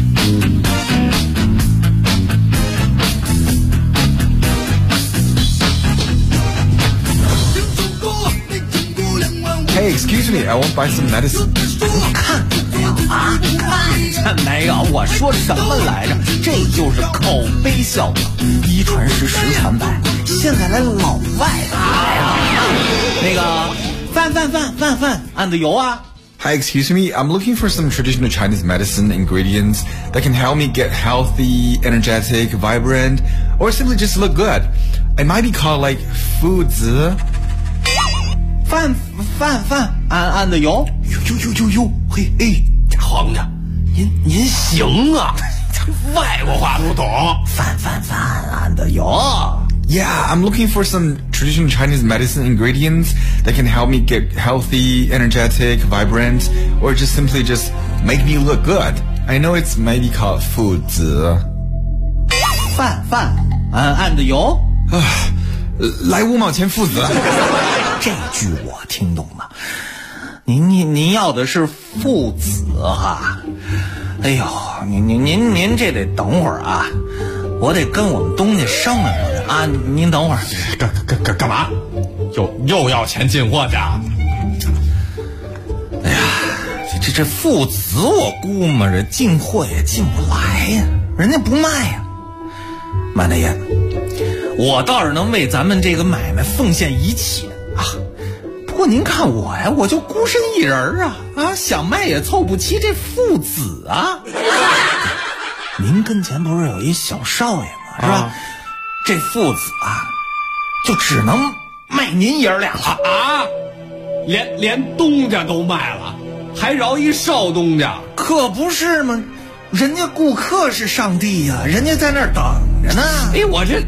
[SPEAKER 21] Hey, excuse me, I want to buy some medicine.
[SPEAKER 11] 看见没有啊？看见没有？我说什么来着？这就是口碑效应，一传十，十传百。现在来老外来了，那个饭，俺的油啊。
[SPEAKER 21] Hi, excuse me, I'm looking for some traditional Chinese medicine ingredients that can help me get healthy, energetic, vibrant, or simply just look good. It might be called like 附子。
[SPEAKER 11] 饭，俺的油，哟，嘿，
[SPEAKER 12] 皇上，您行啊，外国话不懂。
[SPEAKER 11] 饭，俺的油。
[SPEAKER 21] Yeah, I'm looking for some traditional Chinese medicine ingredients that can help me get healthy, energetic, vibrant, or just simply just make me look good. I know it's maybe called 附子。
[SPEAKER 11] 饭，俺的油。
[SPEAKER 21] 来5毛钱附子。
[SPEAKER 11] 这句我听懂了，您要的是附子哈？哎呦，您这得等会儿啊，我得跟我们东家商量啊。您等会儿，
[SPEAKER 12] 干嘛？又要钱进货去啊？
[SPEAKER 11] 哎呀，这附子我估摸着进货也进不来呀，人家不卖呀。满大爷，我倒是能为咱们这个买卖奉献一切啊！不过您看我呀，我就孤身一人啊，想卖也凑不齐这父子啊。您跟前不是有一小少爷吗？是吧？这父子啊，就只能卖您爷俩了
[SPEAKER 12] 啊！连东家都卖了，还饶一少东家？
[SPEAKER 11] 可不是吗？人家顾客是上帝呀，人家在那儿等着呢。
[SPEAKER 12] 哎，我这。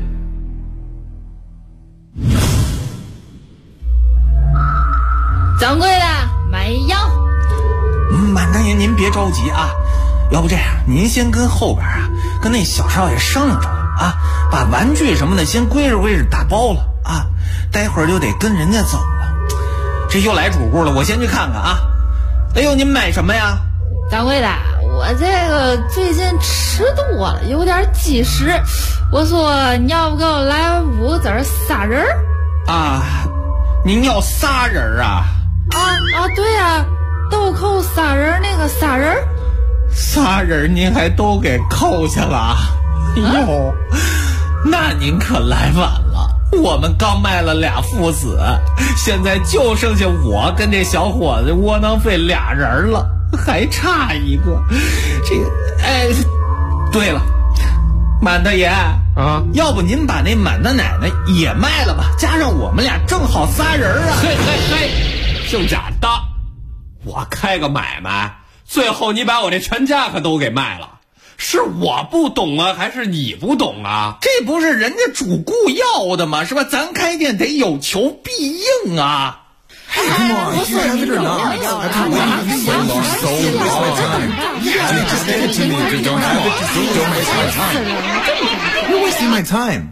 [SPEAKER 20] 掌柜的，买药。
[SPEAKER 11] 满大爷，您别着急啊，要不这样，您先跟后边啊，跟那小少爷商量商量啊，把玩具什么的先归置打包了啊，待会儿就得跟人家走了。这又来主顾了，我先去看看啊。哎呦，您买什么呀？
[SPEAKER 20] 掌柜的，我这个最近吃多了，有点积食。我说你要不给我来5个籽撒仁儿
[SPEAKER 11] 啊？您要撒仁儿啊？
[SPEAKER 20] 啊，对呀，豆蔻撒仁儿那个撒仁儿。
[SPEAKER 11] 仨人您还都给扣下了？哟，那您可来晚了。我们刚卖了俩父子，现在就剩下我跟这小伙子窝囊废俩人了，还差一个。这个，哎，对了，满大爷啊，要不您把那满大奶奶也卖了吧，加上我们俩正好仨人啊。
[SPEAKER 12] 嘿嘿嘿，姓贾的，我开个买卖，最后你把我这全家可都给卖了。是我不懂啊，还是你不懂啊？
[SPEAKER 11] 这不是人家主顾要的吗？是吧？咱开店得有求必应啊。
[SPEAKER 21] Hey, come on, you have it or not. I've been waiting for so long. Just give it to me. If you don't have it, just don't waste my time. You're wasting my time.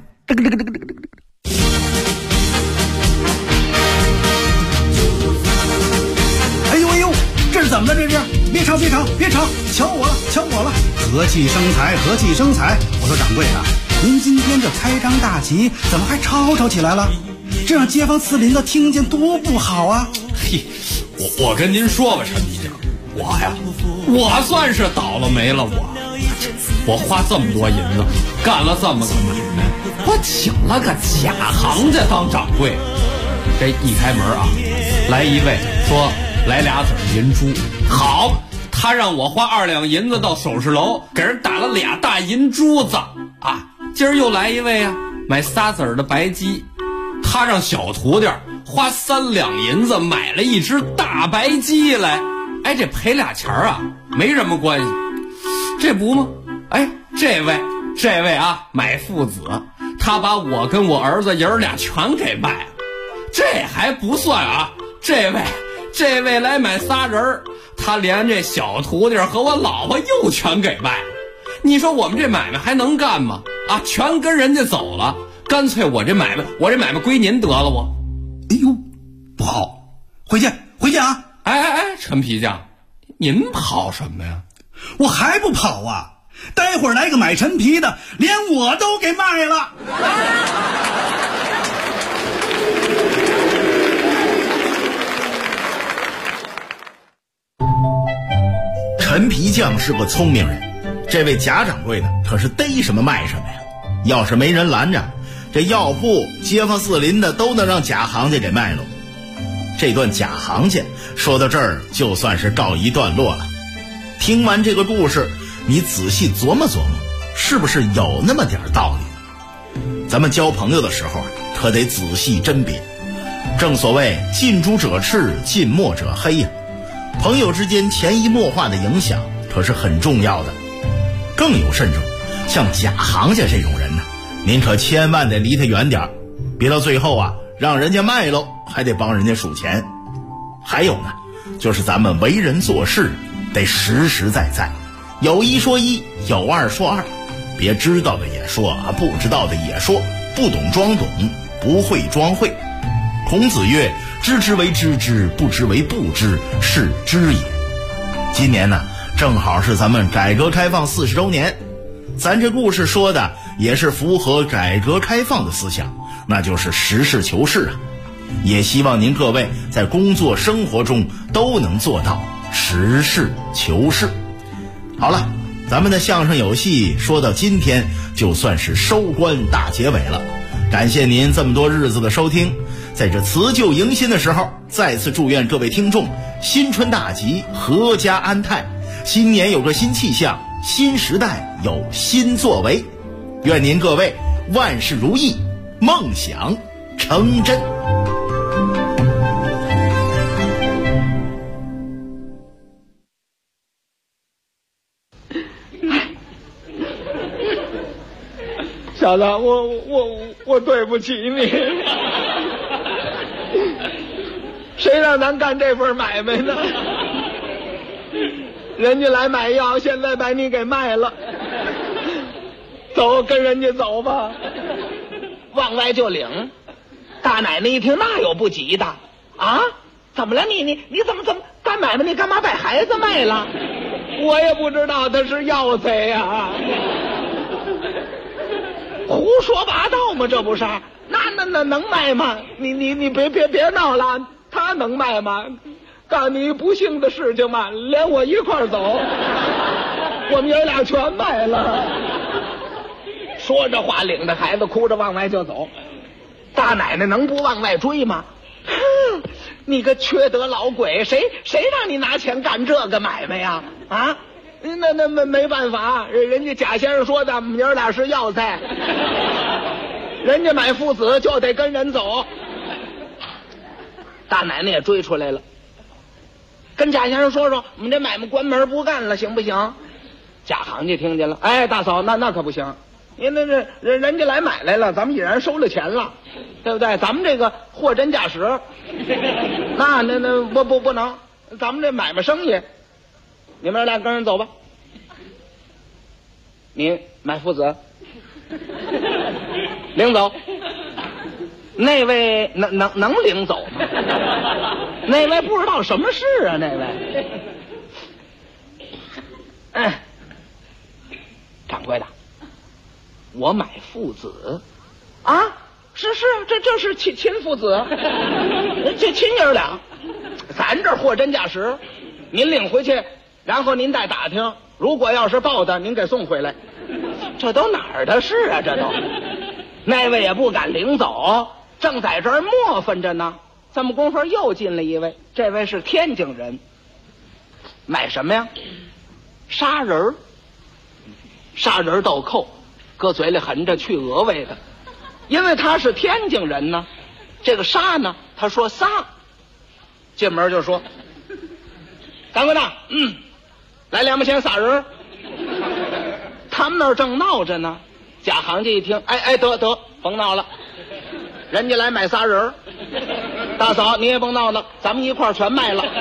[SPEAKER 13] 哎呦哎呦，这是怎么了？这是别吵别吵别吵，瞧我了瞧我了，和气生财和气生财。我说掌柜的，您今天这开张大吉，怎么还吵吵起来了？这让街坊四邻的听见多不好啊！
[SPEAKER 12] 嘿，我跟您说吧，陈皮匠，我算是倒了霉了。我花这么多银子干了这么个买卖，我请了个假行家当掌柜。这一开门啊，来一位说来俩子银珠，好，他让我花2两银子到首饰楼给人打了俩大银珠子啊。今儿又来一位啊，买仨子的白鸡，他让小徒弟花3两银子买了一只大白鸡来。哎，这赔俩钱啊没什么关系，这不吗？哎，这位啊，买父子，他把我跟我儿子爷儿俩全给卖了。这还不算啊，这位来买仨人，他连这小徒弟和我老婆又全给卖了。你说我们这买卖还能干吗？啊，全跟人家走了，干脆我这买卖归您得了我。
[SPEAKER 13] 哎呦，不好，回去啊！
[SPEAKER 12] 哎，陈皮匠，您跑什么呀？
[SPEAKER 13] 我还不跑啊！待会儿来个买陈皮的，连我都给卖了。
[SPEAKER 10] 陈皮匠是个聪明人，这位贾掌柜的可是逮什么卖什么呀。要是没人拦着，这药铺街坊四邻的都能让假行家给卖了。这段假行家说到这儿就算是告一段落了。听完这个故事，你仔细琢磨琢磨，是不是有那么点道理？咱们交朋友的时候可得仔细甄别。正所谓近朱者赤，近墨者黑呀。朋友之间潜移默化的影响可是很重要的。更有甚者，像假行家这种人呢，您可千万得离他远点，别到最后啊让人家卖喽，还得帮人家数钱。还有呢，就是咱们为人做事得实实在在，有一说一，有二说二，别知道的也说，不知道的也说，不懂装懂，不会装会。孔子曰：知之为知之，不知为不知，是知也。今年呢，正好是咱们改革开放40周年，咱这故事说的也是符合改革开放的思想，那就是实事求是啊。也希望您各位在工作生活中都能做到实事求是。好了，咱们的相声有戏说到今天就算是收官大结尾了，感谢您这么多日子的收听。在这辞旧迎新的时候，再次祝愿各位听众新春大吉，阖家安泰，新年有个新气象，新时代有新作为。愿您各位万事如意，梦想成真。
[SPEAKER 15] 小子，我对不起你。谁让咱干这份买卖呢？人家来买药，现在把你给卖了。走，跟人家走吧。往外就领。大奶奶一听，那有不急的啊？怎么了？你怎么干买卖？你干嘛把孩子卖了？我也不知道他是要贼呀。胡说八道吗？这不是？那能卖吗？你别闹了，他能卖吗？告诉你不幸的事情嘛，连我一块儿走。 我们爷俩全卖了。说着话，领着孩子哭着往外就走。大奶奶能不往外追吗？哼，你个缺德老鬼，谁让你拿钱干这个买卖呀？啊，那没办法，人家贾先生说的，我们爷俩是要菜，人家买父子就得跟人走。大奶奶也追出来了，跟贾先生说说，我们这买卖关门不干了，行不行？贾行家听见了，哎，大嫂，那可不行。因为人家来买来了，咱们已然收了钱了，对不对？咱们这个货真价实，那不能，咱们这买卖生意，你们俩跟人走吧。你买父子，领走。那位能领走吗？那位不知道什么事啊，那位。掌柜的。我买父子，啊，是，这是亲父子，这亲爷俩，咱这货真价实，您领回去，然后您再打听，如果要是报的，您给送回来。这都哪儿的事啊？这都，那位也不敢领走，正在这儿磨分着呢。这么功夫又进了一位，这位是天津人，买什么呀？砂仁豆蔻。搁嘴里含着去鹅味的，因为他是天津人呢。这个沙呢，他说仨，进门就说：“掌柜的，来2毛钱撒人。”他们那儿正闹着呢，贾行家一听，得，甭闹了，人家来买仨人，大嫂你也甭闹了，咱们一块儿全卖了。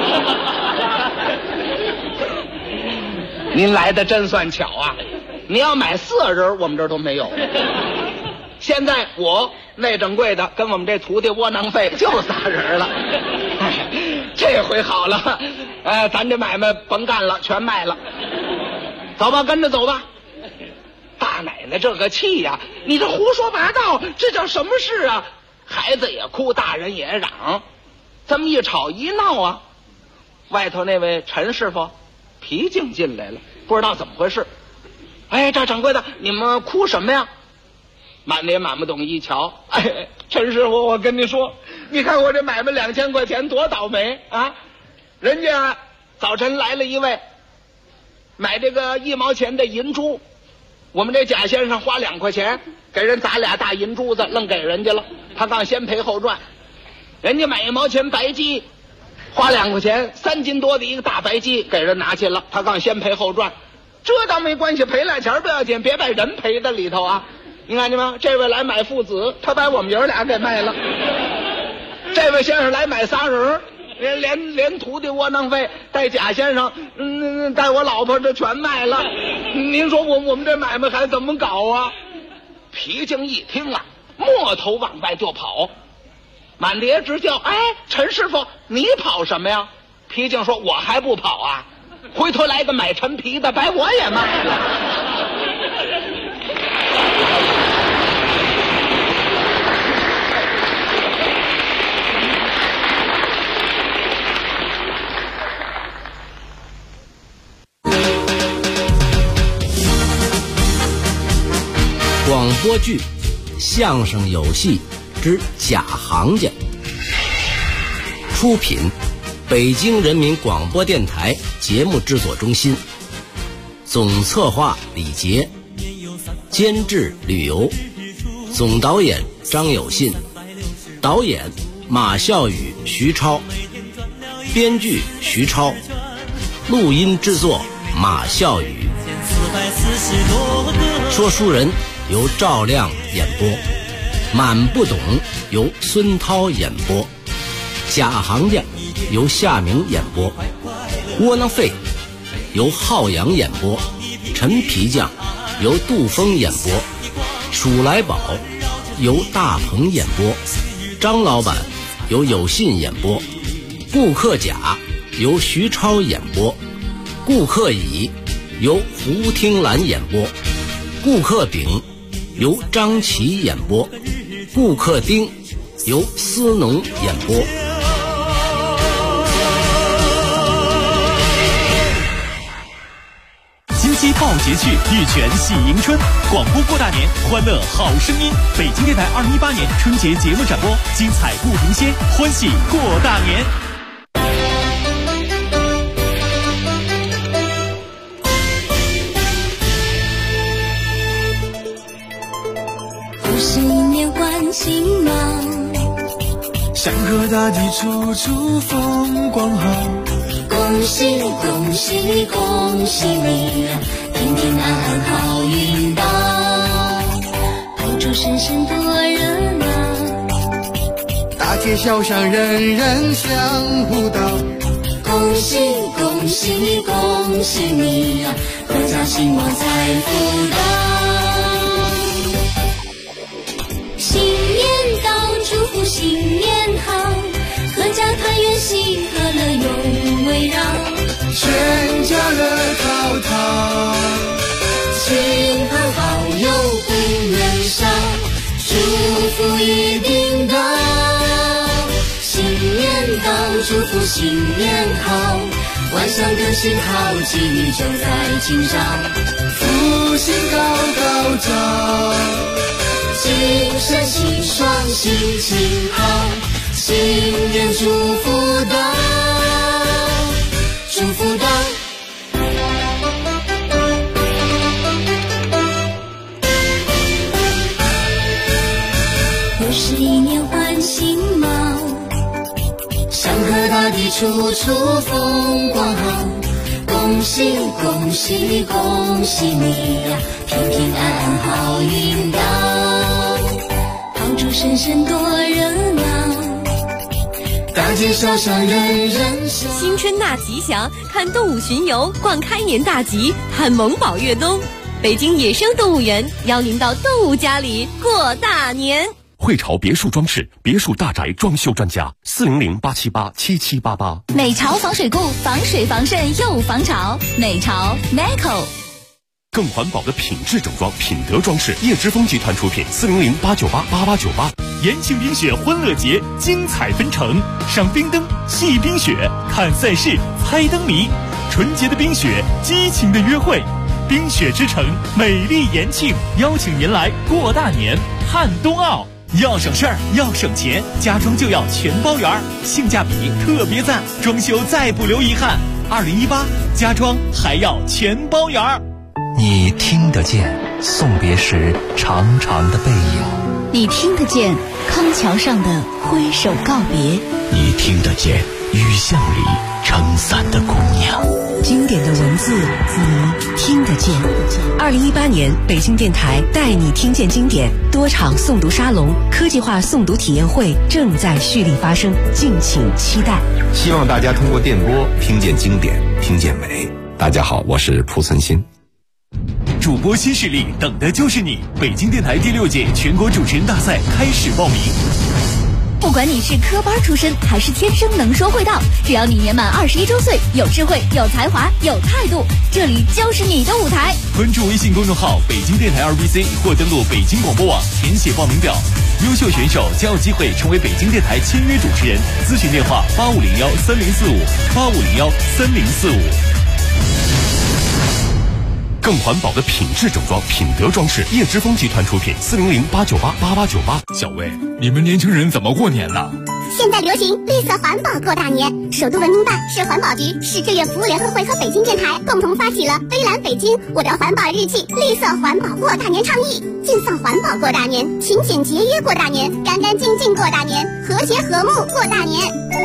[SPEAKER 15] 您来的真算巧啊！你要买4人，我们这儿都没有。现在我内掌柜的跟我们这徒弟窝囊废就仨人了。这回好了，咱这买卖甭干了，全卖了。走吧，跟着走吧。大奶奶这个气呀，你这胡说八道，这叫什么事啊？孩子也哭，大人也嚷，这么一吵一闹啊，外头那位陈师傅皮净进来了，不知道怎么回事。这掌柜的，你们哭什么呀？满脸满不懂一瞧，陈师傅，我跟你说，你看我这买卖2000块钱多倒霉啊！人家早晨来了一位买这个1毛钱的银珠，我们这贾先生花2块钱给人砸俩大银珠子，愣给人家了，他刚先赔后赚。人家买1毛钱白鸡，花2块钱3斤多的一个大白鸡给人拿去了，他刚先赔后赚。这倒没关系，赔俩钱不要紧，别把人赔在里头啊！你看见吗？这位来买父子，他把我们爷俩给卖了。这位先生来买仨人，连徒弟窝囊废带贾先生，带我老婆这全卖了。您说我们这买卖还怎么搞啊？皮净一听啊，摸头往外就跑，满爹直叫：“陈师傅，你跑什么呀？”皮净说：“我还不跑啊！回头来个买陈皮的，把我也卖了。”
[SPEAKER 9] 广播剧《相声有戏之贾行家》，出品北京人民广播电台节目制作中心，总策划李杰，监制吕游，总导演张有信，导演马孝宇、徐超，编剧徐超，录音制作马孝宇，说书人由赵亮演播，满不懂由孙涛演播，贾行家由夏明演播，窝囊废由浩洋演播，陈皮匠由杜峰演播，鼠来宝由大鹏演播，张老板由有信演播，顾客甲由徐超演播，顾客乙由胡听兰演播，顾客丙由张琪演播，顾客丁由思农演播。
[SPEAKER 7] 节气，玉泉喜迎春。广播过大年，欢乐好声音。北京电台2018年春节节目展播，精彩不停歇，欢喜过大年。
[SPEAKER 2] 又是一年换新貌，
[SPEAKER 22] 祥和大地处处风光好。
[SPEAKER 2] 恭喜恭喜恭喜你，平平安安好运到，爆竹声声多热闹，
[SPEAKER 22] 大街小巷人人相互道。
[SPEAKER 2] 恭喜恭喜恭喜你，阖家兴旺财富到。新年到，祝福新年好，阖家团圆喜和乐永围绕，
[SPEAKER 22] 全家乐淘淘，
[SPEAKER 2] 亲朋好友不能少，祝福一定到。新年到，祝福新年好，万象更新好，机遇就在今朝，
[SPEAKER 22] 福星高高照，
[SPEAKER 2] 精神气爽，心情好，新年祝福到，祝福到。又是一年换新貌，祥和大地处处风光好。恭喜恭喜恭喜你，平平安安好运到，爆竹声声多热闹，大街小巷人人笑。
[SPEAKER 23] 新春纳吉祥，看动物巡游，逛开年大吉，看萌宝越冬。北京野生动物园邀您到动物家里过大年。
[SPEAKER 1] 汇潮别墅装饰，别墅大宅装修专家，400-878-7788。
[SPEAKER 8] 美潮防水固，防水防渗又防潮。美潮 Meco。
[SPEAKER 1] 更环保的品质整装，品德装饰，叶之峰集团出品，400-898-8898。
[SPEAKER 7] 延庆冰雪欢乐节精彩纷呈，赏冰灯，戏冰雪，看赛事，猜灯谜。纯洁的冰雪，激情的约会。冰雪之城，美丽延庆，邀请您来过大年，看冬奥。要省事儿，要省钱，家装就要全包圆，性价比特别赞，装修再不留遗憾。2018家装还要全包圆。
[SPEAKER 24] 你听得见送别时长长的背影，
[SPEAKER 8] 你听得见康桥上的挥手告别，
[SPEAKER 24] 你听得见雨巷里撑伞的姑娘。
[SPEAKER 25] 经典的文字，你听得见。2018年，北京电台带你听见经典多场诵读沙龙、科技化诵读体验会正在蓄力发生，敬请期待。
[SPEAKER 26] 希望大家通过电波听见经典，听见美。大家好，我是蒲存昕。
[SPEAKER 7] 主播新势力，等的就是你！北京电台第6届全国主持人大赛开始报名。
[SPEAKER 8] 不管你是科班出身还是天生能说会道，只要你年满21周岁，有智慧、有才华、有态度，这里就是你的舞台。
[SPEAKER 7] 关注微信公众号北京电台2BC 或登录北京广播网填写报名表，优秀选手将有机会成为北京电台签约主持人。咨询电话8501-3045，8501-3045。
[SPEAKER 1] 更环保的品质整装，品德装饰，叶之峰集团出品，400-898-8898。
[SPEAKER 16] 小薇，你们年轻人怎么过年呢？
[SPEAKER 17] 现在流行绿色环保过大年，首都文明办、市环保局、市志愿服务联合会和北京电台共同发起了“微蓝北京，我的环保日记”绿色环保过大年倡议，尽放环保过大年，勤俭节约过大年，干干净净过大年，和谐和睦过大年。